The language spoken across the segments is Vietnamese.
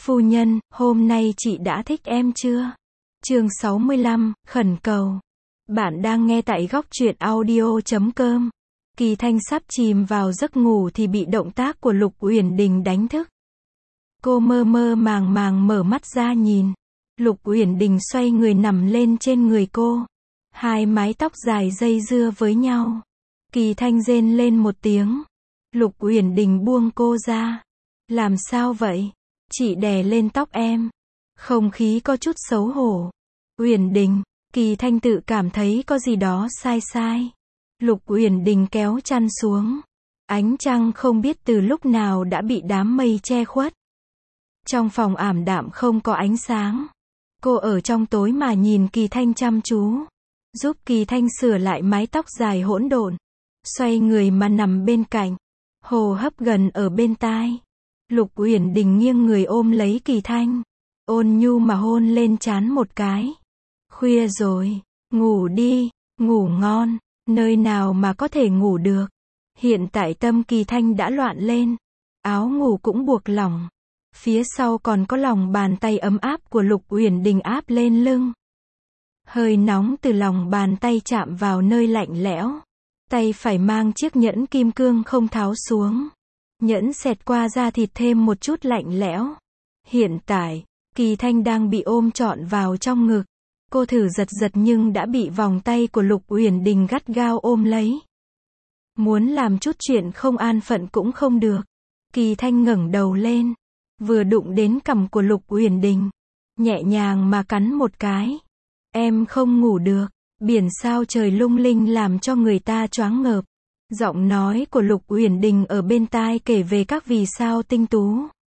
Phu nhân, hôm nay chị đã thích em chưa? Chương 65, khẩn cầu. Bạn đang nghe tại góc truyện audio.com. Kỳ Thanh sắp chìm vào giấc ngủ thì bị động tác của Lục Uyển Đình đánh thức. Cô mơ mơ màng màng mở mắt ra nhìn. Lục Uyển Đình xoay người nằm lên trên người cô. Hai mái tóc dài dây dưa với nhau. Kỳ Thanh rên lên một tiếng. Lục Uyển Đình buông cô ra. Làm sao vậy? Chị đè lên tóc em. Không khí có chút xấu hổ. Uyển Đình, Kỳ Thanh tự cảm thấy có gì đó sai sai. Lục Uyển Đình kéo chăn xuống. Ánh trăng không biết từ lúc nào đã bị đám mây che khuất. Trong phòng ảm đạm không có ánh sáng. Cô ở trong tối mà nhìn Kỳ Thanh chăm chú. Giúp Kỳ Thanh sửa lại mái tóc dài hỗn độn. Xoay người mà nằm bên cạnh. Hô hấp gần ở bên tai. Lục Uyển Đình nghiêng người ôm lấy Kỳ Thanh. Ôn nhu mà hôn lên trán một cái. Khuya rồi, ngủ đi, ngủ ngon, nơi nào mà có thể ngủ được. Hiện tại tâm Kỳ Thanh đã loạn lên. Áo ngủ cũng buộc lỏng. Phía sau còn có lòng bàn tay ấm áp của Lục Uyển Đình áp lên lưng. Hơi nóng từ lòng bàn tay chạm vào nơi lạnh lẽo. Tay phải mang chiếc nhẫn kim cương không tháo xuống. Nhẫn xẹt qua da thịt thêm một chút lạnh lẽo. Hiện tại, Kỳ Thanh đang bị ôm trọn vào trong ngực. Cô thử giật giật nhưng đã bị vòng tay của Lục Uyển Đình gắt gao ôm lấy. Muốn làm chút chuyện không an phận cũng không được. Kỳ Thanh ngẩng đầu lên. Vừa đụng đến cằm của Lục Uyển Đình. Nhẹ nhàng mà cắn một cái. Em không ngủ được. Biển sao trời lung linh làm cho người ta choáng ngợp. Giọng nói của Lục Uyển Đình ở bên tai kể về các vì sao tinh tú.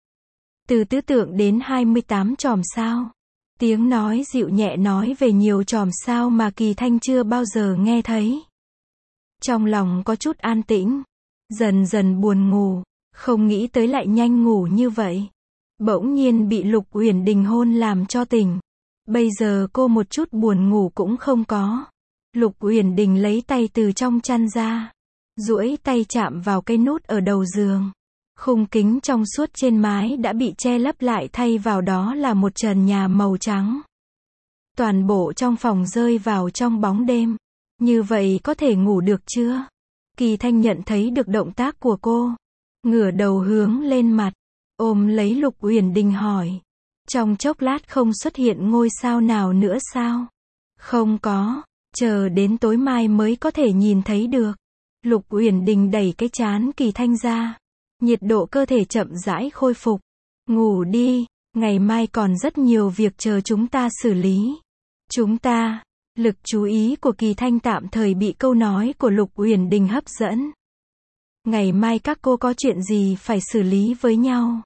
Từ tứ tượng đến 28 chòm sao. Tiếng nói dịu nhẹ nói về nhiều chòm sao mà Kỳ Thanh chưa bao giờ nghe thấy. Trong lòng có chút an tĩnh. Dần dần buồn ngủ. Không nghĩ tới lại nhanh ngủ như vậy. Bỗng nhiên bị Lục Uyển Đình hôn làm cho tỉnh. Bây giờ cô một chút buồn ngủ cũng không có. Lục Uyển Đình lấy tay từ trong chăn ra. Duỗi tay chạm vào cây nút ở đầu giường. Khung kính trong suốt trên mái đã bị che lấp lại, thay vào đó là một trần nhà màu trắng. Toàn bộ trong phòng rơi vào trong bóng đêm. Như vậy có thể ngủ được chưa? Kỳ Thanh nhận thấy được động tác của cô. Ngửa đầu hướng lên mặt. Ôm lấy Lục Uyển Đình hỏi. Trong chốc lát không xuất hiện ngôi sao nào nữa sao? Không có. Chờ đến tối mai mới có thể nhìn thấy được. Lục Uyển Đình đẩy cái trán Kỳ Thanh ra. Nhiệt độ cơ thể chậm rãi khôi phục. Ngủ đi, ngày mai còn rất nhiều việc chờ chúng ta xử lý. Chúng ta, lực chú ý của Kỳ Thanh tạm thời bị câu nói của Lục Uyển Đình hấp dẫn. Ngày mai các cô có chuyện gì phải xử lý với nhau?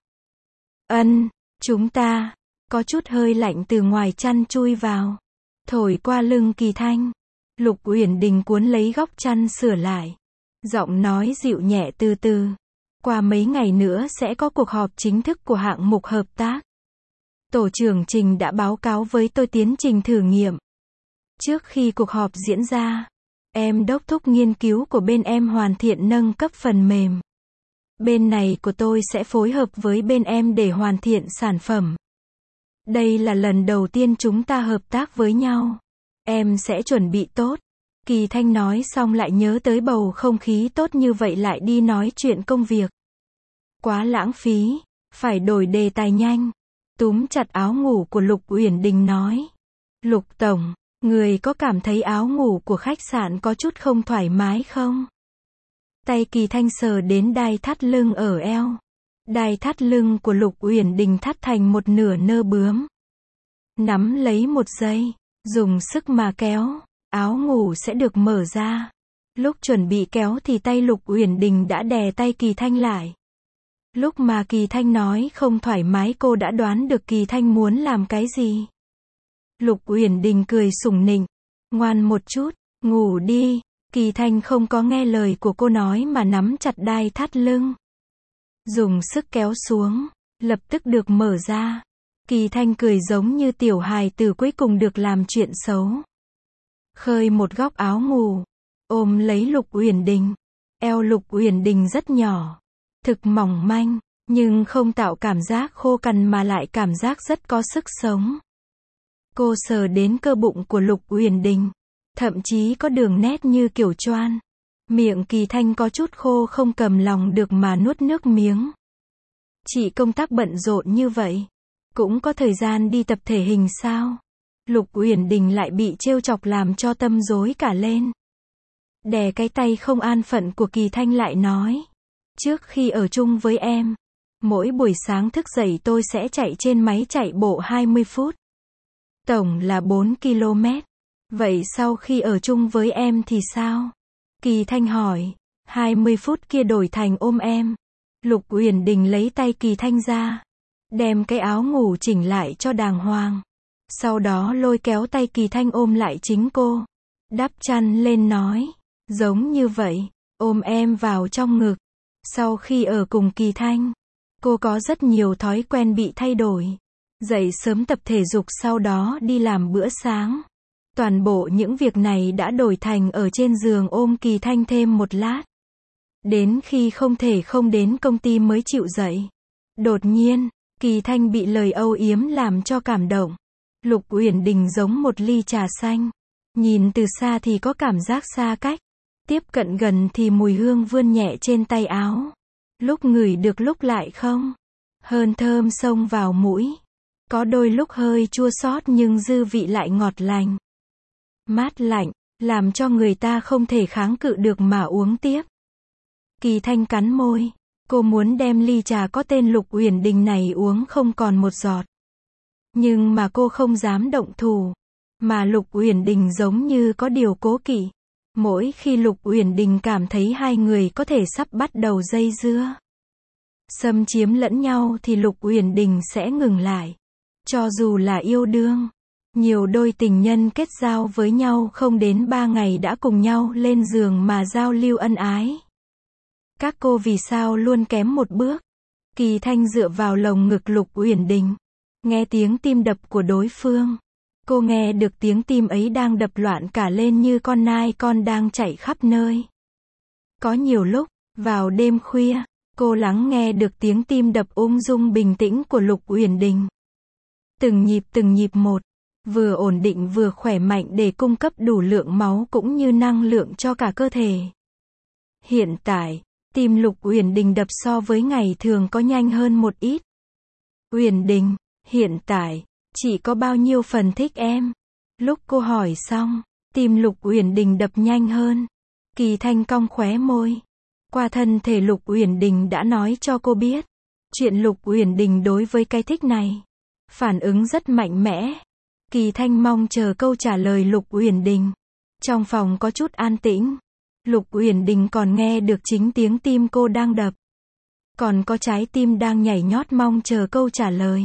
Chúng ta, có chút hơi lạnh từ ngoài chăn chui vào. Thổi qua lưng Kỳ Thanh. Lục Uyển Đình cuốn lấy góc chăn sửa lại. Giọng nói dịu nhẹ từ từ. Qua mấy ngày nữa sẽ có cuộc họp chính thức của hạng mục hợp tác. Tổ trưởng Trình đã báo cáo với tôi tiến trình thử nghiệm. Trước khi cuộc họp diễn ra, em đốc thúc nghiên cứu của bên em hoàn thiện nâng cấp phần mềm. Bên này của tôi sẽ phối hợp với bên em để hoàn thiện sản phẩm. Đây là lần đầu tiên chúng ta hợp tác với nhau. Em sẽ chuẩn bị tốt. Kỳ Thanh nói xong lại nhớ tới bầu không khí tốt như vậy lại đi nói chuyện công việc. Quá lãng phí. Phải đổi đề tài nhanh. Túm chặt áo ngủ của Lục Uyển Đình nói. Lục Tổng, người có cảm thấy áo ngủ của khách sạn có chút không thoải mái không? Tay Kỳ Thanh sờ đến đai thắt lưng ở eo. Đai thắt lưng của Lục Uyển Đình thắt thành một nửa nơ bướm. Nắm lấy một giây. Dùng sức mà kéo. Áo ngủ sẽ được mở ra. Lúc chuẩn bị kéo thì tay Lục Uyển Đình đã đè tay Kỳ Thanh lại. Lúc mà Kỳ Thanh nói không thoải mái cô đã đoán được Kỳ Thanh muốn làm cái gì. Lục Uyển Đình cười sủng nịnh. Ngoan một chút, ngủ đi. Kỳ Thanh không có nghe lời của cô nói mà nắm chặt đai thắt lưng. Dùng sức kéo xuống. Lập tức được mở ra. Kỳ Thanh cười giống như tiểu hài tử cuối cùng được làm chuyện xấu. Khơi một góc áo ngủ. Ôm lấy Lục Uyển Đình. Eo Lục Uyển Đình rất nhỏ. Thực mỏng manh. nhưng không tạo cảm giác khô cằn mà lại cảm giác rất có sức sống. Cô sờ đến cơ bụng của Lục Uyển Đình, thậm chí có đường nét như kiểu choan. Miệng Kỳ Thanh có chút khô không cầm lòng được mà nuốt nước miếng. Chị công tác bận rộn như vậy, cũng có thời gian đi tập thể hình sao? Lục Uyển Đình lại bị trêu chọc làm cho tâm rối cả lên. Đè cái tay không an phận của Kỳ Thanh lại nói. Trước khi ở chung với em, mỗi buổi sáng thức dậy tôi sẽ chạy trên máy chạy bộ 20 phút. Tổng là 4 km. Vậy sau khi ở chung với em thì sao? Kỳ Thanh hỏi. 20 phút kia đổi thành ôm em. Lục Uyển Đình lấy tay Kỳ Thanh ra, đem cái áo ngủ chỉnh lại cho đàng hoàng. Sau đó lôi kéo tay Kỳ Thanh ôm lại chính cô. Đắp chăn lên nói. Giống như vậy, ôm em vào trong ngực. Sau khi ở cùng Kỳ Thanh, cô có rất nhiều thói quen bị thay đổi. Dậy sớm tập thể dục sau đó đi làm bữa sáng. Toàn bộ những việc này đã đổi thành ở trên giường ôm Kỳ Thanh thêm một lát. Đến khi không thể không đến công ty mới chịu dậy. Đột nhiên, Kỳ Thanh bị lời âu yếm làm cho cảm động. Lục Uyển Đình giống một ly trà xanh. Nhìn từ xa thì có cảm giác xa cách. Tiếp cận gần thì mùi hương vươn nhẹ trên tay áo. Lúc ngửi được lúc lại không. Hơn thơm xông vào mũi. Có đôi lúc hơi chua xót nhưng dư vị lại ngọt lành. Mát lạnh, làm cho người ta không thể kháng cự được mà uống tiếp. Kỳ Thanh cắn môi. Cô muốn đem ly trà có tên Lục Uyển Đình này uống không còn một giọt. Nhưng mà cô không dám động thủ. Mà Lục Uyển Đình giống như có điều cố kỵ. Mỗi khi Lục Uyển Đình cảm thấy hai người có thể sắp bắt đầu dây dưa, xâm chiếm lẫn nhau thì Lục Uyển Đình sẽ ngừng lại. Cho dù là yêu đương, nhiều đôi tình nhân kết giao với nhau không đến 3 ngày đã cùng nhau lên giường mà giao lưu ân ái. Các cô vì sao luôn kém một bước? Kỳ Thanh dựa vào lồng ngực Lục Uyển Đình, nghe tiếng tim đập của đối phương. Cô nghe được tiếng tim ấy đang đập loạn cả lên như con nai con đang chạy khắp nơi. Có nhiều lúc, vào đêm khuya, cô lắng nghe được tiếng tim đập ung dung bình tĩnh của Lục Uyển Đình. Từng nhịp một, vừa ổn định vừa khỏe mạnh để cung cấp đủ lượng máu cũng như năng lượng cho cả cơ thể. Hiện tại, tim Lục Uyển Đình đập so với ngày thường có nhanh hơn một ít. Uyển Đình, hiện tại, chị có bao nhiêu phần thích em? Lúc cô hỏi xong, tim Lục Uyển Đình đập nhanh hơn. Kỳ Thanh cong khóe môi. Qua thân thể Lục Uyển Đình đã nói cho cô biết. Chuyện Lục Uyển Đình đối với cái thích này. Phản ứng rất mạnh mẽ. Kỳ Thanh mong chờ câu trả lời Lục Uyển Đình. Trong phòng có chút an tĩnh. Lục Uyển Đình còn nghe được chính tiếng tim cô đang đập. Còn có trái tim đang nhảy nhót mong chờ câu trả lời.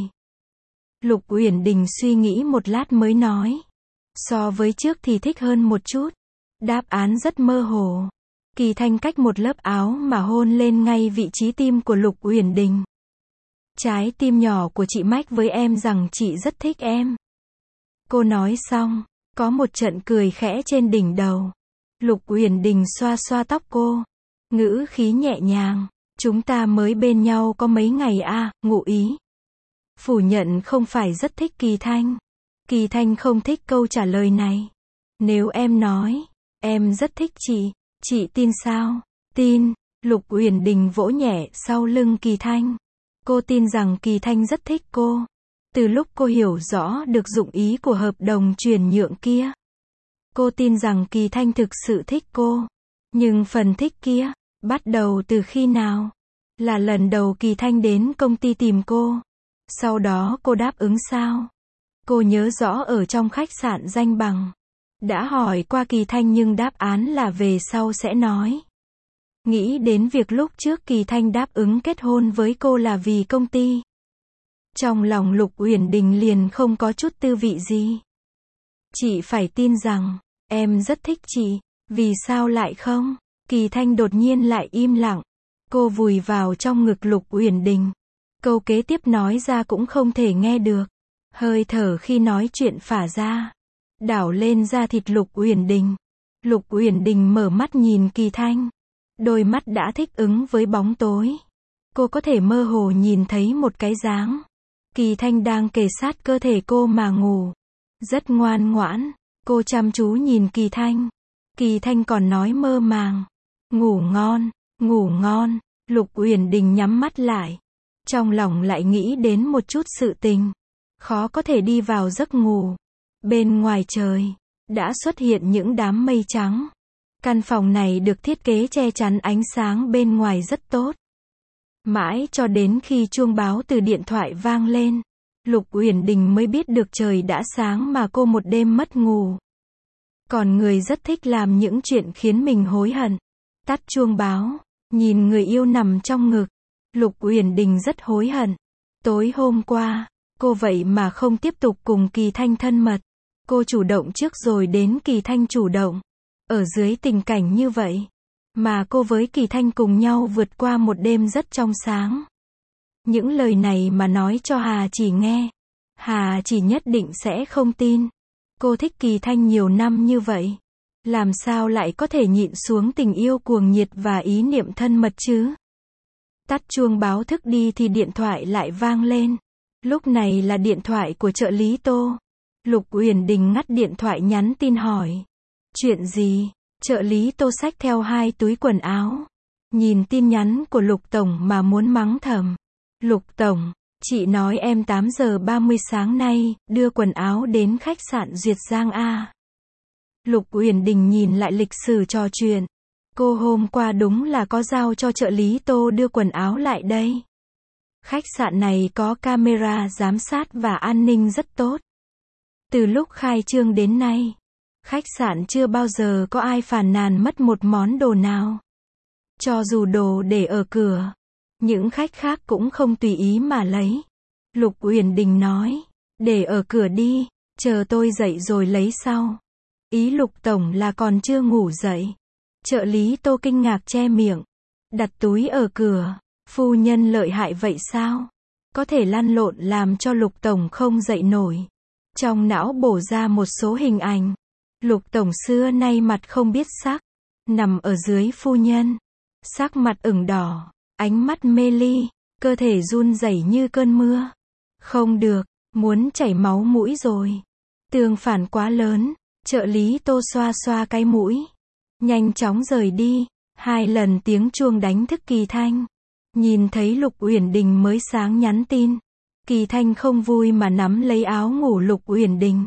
Lục Uyển Đình suy nghĩ một lát mới nói. So với trước thì thích hơn một chút. Đáp án rất mơ hồ. Kỳ Thanh cách một lớp áo mà hôn lên ngay vị trí tim của Lục Uyển Đình. Trái tim nhỏ của chị mách với em rằng chị rất thích em. Cô nói xong, có một trận cười khẽ trên đỉnh đầu. Lục Uyển Đình xoa xoa tóc cô. Ngữ khí nhẹ nhàng. Chúng ta mới bên nhau có mấy ngày à, ngụ ý. Phủ nhận không phải rất thích Kỳ Thanh. Kỳ Thanh không thích câu trả lời này. Nếu em nói, em rất thích chị tin sao? Tin. Lục Uyển Đình vỗ nhẹ sau lưng Kỳ Thanh. Cô tin rằng Kỳ Thanh rất thích cô. Từ lúc cô hiểu rõ được dụng ý của hợp đồng chuyển nhượng kia. Cô tin rằng Kỳ Thanh thực sự thích cô. Nhưng phần thích kia, bắt đầu từ khi nào? Là lần đầu Kỳ Thanh đến công ty tìm cô. Sau đó cô đáp ứng sao? Cô nhớ rõ ở trong khách sạn danh bằng. Đã hỏi qua Kỳ Thanh nhưng đáp án là về sau sẽ nói. Nghĩ đến việc lúc trước Kỳ Thanh đáp ứng kết hôn với cô là vì công ty. Trong lòng Lục Uyển Đình liền không có chút tư vị gì. Chị phải tin rằng, em rất thích chị, vì sao lại không? Kỳ Thanh đột nhiên lại im lặng. Cô vùi vào trong ngực Lục Uyển Đình. Câu kế tiếp nói ra cũng không thể nghe được. Hơi thở khi nói chuyện phả ra. Đảo lên da thịt Lục Uyển Đình. Lục Uyển Đình mở mắt nhìn Kỳ Thanh. Đôi mắt đã thích ứng với bóng tối. Cô có thể mơ hồ nhìn thấy một cái dáng. Kỳ Thanh đang kề sát cơ thể cô mà ngủ. Rất ngoan ngoãn. Cô chăm chú nhìn Kỳ Thanh. Kỳ Thanh còn nói mơ màng. Ngủ ngon, ngủ ngon. Lục Uyển Đình nhắm mắt lại. Trong lòng lại nghĩ đến một chút sự tình. Khó có thể đi vào giấc ngủ. Bên ngoài trời, đã xuất hiện những đám mây trắng. Căn phòng này được thiết kế che chắn ánh sáng bên ngoài rất tốt. Mãi cho đến khi chuông báo từ điện thoại vang lên, Lục Uyển Đình mới biết được trời đã sáng mà cô một đêm mất ngủ. Còn người rất thích làm những chuyện khiến mình hối hận. Tắt chuông báo, nhìn người yêu nằm trong ngực. Lục Uyển Đình rất hối hận. Tối hôm qua, cô vậy mà không tiếp tục cùng Kỳ Thanh thân mật. Cô chủ động trước rồi đến Kỳ Thanh chủ động. Ở dưới tình cảnh như vậy, mà cô với Kỳ Thanh cùng nhau vượt qua một đêm rất trong sáng. Những lời này mà nói cho Hà Chỉ nghe, Hà Chỉ nhất định sẽ không tin. Cô thích Kỳ Thanh nhiều năm như vậy, làm sao lại có thể nhịn xuống tình yêu cuồng nhiệt và ý niệm thân mật chứ? Tắt chuông báo thức đi thì điện thoại lại vang lên. Lúc này là điện thoại của trợ lý Tô. Lục Uyển Đình ngắt điện thoại nhắn tin hỏi. Chuyện gì? Trợ lý Tô xách theo 2 túi quần áo. Nhìn tin nhắn của Lục Tổng mà muốn mắng thầm. Lục Tổng, chị nói em 8 giờ 30 sáng nay, đưa quần áo đến khách sạn Duyệt Giang A. Lục Uyển Đình nhìn lại lịch sử trò chuyện. Cô hôm qua đúng là có giao cho trợ lý Tô đưa quần áo lại đây. Khách sạn này có camera giám sát và an ninh rất tốt. Từ lúc khai trương đến nay, khách sạn chưa bao giờ có ai phàn nàn mất một món đồ nào. Cho dù đồ để ở cửa, những khách khác cũng không tùy ý mà lấy. Lục Uyển Đình nói, để ở cửa đi, chờ tôi dậy rồi lấy sau. Ý Lục Tổng là còn chưa ngủ dậy. Trợ lý Tô kinh ngạc che miệng. Đặt túi ở cửa, phu nhân lợi hại vậy sao? Có thể lăn lộn làm cho Lục Tổng không dậy nổi. Trong não bổ ra một số hình ảnh. Lục Tổng xưa nay mặt không biết sắc, nằm ở dưới phu nhân. Sắc mặt ửng đỏ, ánh mắt mê ly, cơ thể run rẩy như cơn mưa. Không được, muốn chảy máu mũi rồi. Tương phản quá lớn, trợ lý Tô xoa xoa cái mũi. Nhanh chóng rời đi. 2 lần tiếng chuông đánh thức Kỳ Thanh. Nhìn thấy Lục Uyển Đình mới sáng nhắn tin. Kỳ Thanh không vui mà nắm lấy áo ngủ Lục Uyển Đình.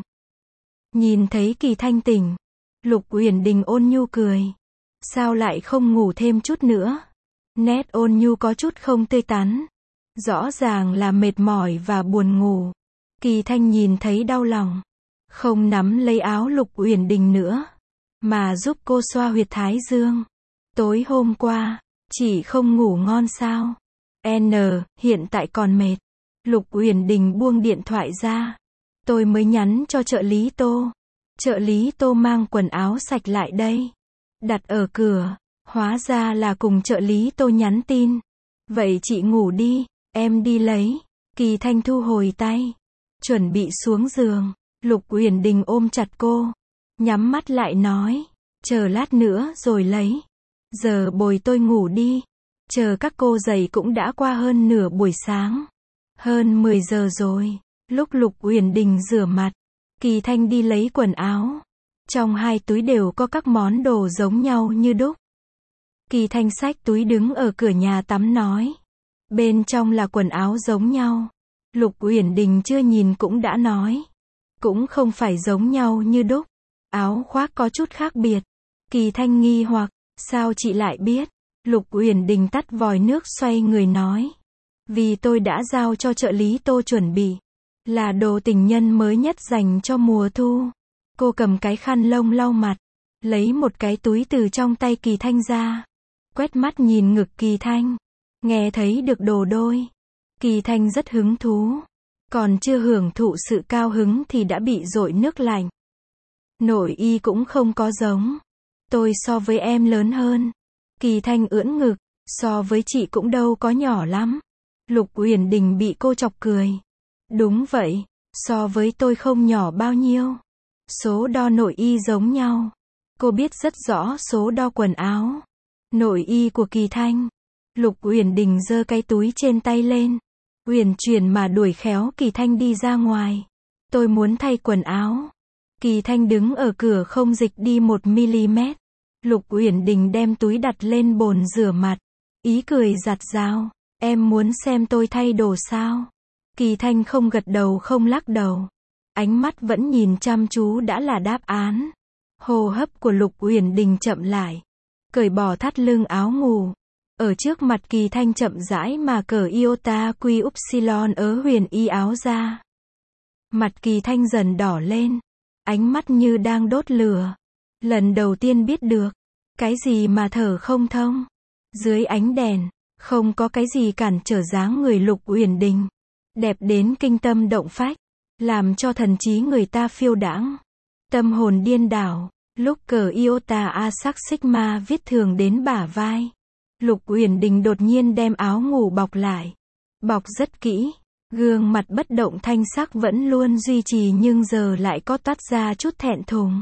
Nhìn thấy Kỳ Thanh tỉnh, Lục Uyển Đình ôn nhu cười. Sao lại không ngủ thêm chút nữa? Nét ôn nhu có chút không tươi tắn. Rõ ràng là mệt mỏi và buồn ngủ. Kỳ Thanh nhìn thấy đau lòng. Không nắm lấy áo Lục Uyển Đình nữa, mà giúp cô xoa huyệt thái dương. Tối hôm qua, chị không ngủ ngon sao? Hiện tại còn mệt. Lục Uyển Đình buông điện thoại ra. Tôi mới nhắn cho trợ lý Tô. Trợ lý Tô mang quần áo sạch lại đây. Đặt ở cửa. Hóa ra là cùng trợ lý Tô nhắn tin. Vậy chị ngủ đi, em đi lấy. Kỳ Thanh thu hồi tay. Chuẩn bị xuống giường. Lục Uyển Đình ôm chặt cô. Nhắm mắt lại nói. Chờ lát nữa rồi lấy. Giờ bồi tôi ngủ đi. Chờ các cô dậy cũng đã qua hơn nửa buổi sáng. Hơn 10 giờ rồi. Lúc Lục Uyển Đình rửa mặt, Kỳ Thanh đi lấy quần áo. Trong 2 túi đều có các món đồ giống nhau như đúc. Kỳ Thanh xách túi đứng ở cửa nhà tắm nói. Bên trong là quần áo giống nhau. Lục Uyển Đình chưa nhìn cũng đã nói. Cũng không phải giống nhau như đúc. Áo khoác có chút khác biệt. Kỳ Thanh nghi hoặc, sao chị lại biết? Lục Uyển Đình tắt vòi nước xoay người nói. Vì tôi đã giao cho trợ lý Tô chuẩn bị. Là đồ tình nhân mới nhất dành cho mùa thu. Cô cầm cái khăn lông lau mặt. Lấy một cái túi từ trong tay Kỳ Thanh ra. Quét mắt nhìn ngực Kỳ Thanh. Nghe thấy được đồ đôi. Kỳ Thanh rất hứng thú. Còn chưa hưởng thụ sự cao hứng thì đã bị dội nước lạnh. Nội y cũng không có giống. Tôi so với em lớn hơn. Kỳ Thanh ưỡn ngực. So với chị cũng đâu có nhỏ lắm. Lục Uyển Đình bị cô chọc cười. Đúng vậy, so với tôi không nhỏ bao nhiêu. Số đo nội y giống nhau. Cô biết rất rõ số đo quần áo. Nội y của Kỳ Thanh. Lục Uyển Đình giơ cái túi trên tay lên, uyển chuyển mà đuổi khéo Kỳ Thanh đi ra ngoài. Tôi muốn thay quần áo. Kỳ Thanh đứng ở cửa không dịch đi 1 mm. Lục Uyển Đình đem túi đặt lên bồn rửa mặt, ý cười giặt rào. Em muốn xem tôi thay đồ sao? Kỳ Thanh không gật đầu không lắc đầu. Ánh mắt vẫn nhìn chăm chú đã là đáp án. Hô hấp của Lục Uyển Đình chậm lại. Cởi bỏ thắt lưng áo ngủ. Ở trước mặt Kỳ Thanh chậm rãi mà cởi iota quy upsilon ớ huyền y áo ra. Mặt Kỳ Thanh dần đỏ lên. Ánh mắt như đang đốt lửa. Lần đầu tiên biết được. Cái gì mà thở không thông. Dưới ánh đèn, không có cái gì cản trở dáng người Lục Uyển Đình. Đẹp đến kinh tâm động phách. Làm cho thần trí người ta phiêu đãng. Tâm hồn điên đảo. Lúc cờ iota a sắc sigma viết thường đến bả vai. Lục Uyển Đình đột nhiên đem áo ngủ bọc lại. Bọc rất kỹ. Gương mặt bất động thanh sắc vẫn luôn duy trì nhưng giờ lại có toát ra chút thẹn thùng.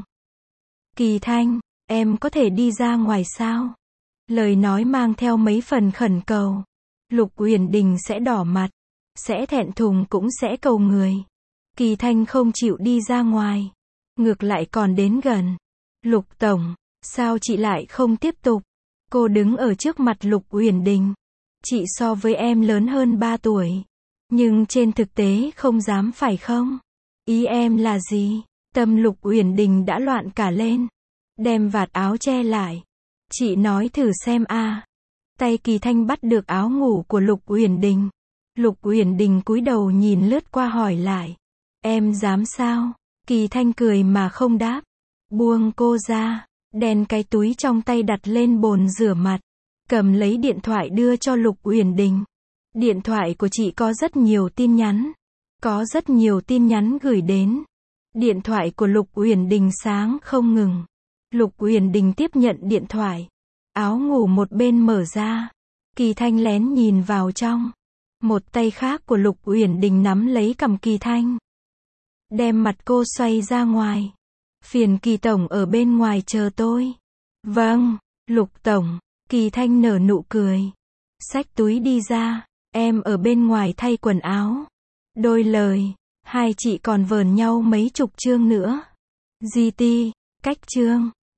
Kỳ Thanh, em có thể đi ra ngoài sao? Lời nói mang theo mấy phần khẩn cầu. Lục Uyển Đình sẽ đỏ mặt. Sẽ thẹn thùng cũng sẽ cầu người. Kỳ Thanh không chịu đi ra ngoài. Ngược lại còn đến gần. Lục Tổng, sao chị lại không tiếp tục? Cô đứng ở trước mặt Lục Uyển Đình. Chị so với em lớn hơn 3 tuổi. Nhưng trên thực tế không dám phải không? Ý em là gì? Tâm Lục Uyển Đình đã loạn cả lên. Đem vạt áo che lại. Chị nói thử xem a. Tay Kỳ Thanh bắt được áo ngủ của Lục Uyển Đình. Lục Uyển Đình cúi đầu nhìn lướt qua hỏi lại. Em dám sao? Kỳ Thanh cười mà không đáp. Buông cô ra. Đèn cái túi trong tay đặt lên bồn rửa mặt. Cầm lấy điện thoại đưa cho Lục Uyển Đình. Điện thoại của chị có rất nhiều tin nhắn. Có rất nhiều tin nhắn gửi đến. Điện thoại của Lục Uyển Đình sáng không ngừng. Lục Uyển Đình tiếp nhận điện thoại. Áo ngủ một bên mở ra. Kỳ Thanh lén nhìn vào trong. Một tay khác của Lục Uyển Đình nắm lấy cằm Kỳ Thanh. Đem mặt cô xoay ra ngoài. Phiền Kỳ Tổng ở bên ngoài chờ tôi. Vâng, Lục Tổng. Kỳ Thanh nở nụ cười. Xách túi đi ra. Em ở bên ngoài thay quần áo. Đôi lời. Hai chị còn vờn nhau mấy chục chương nữa. GT. Cách chương.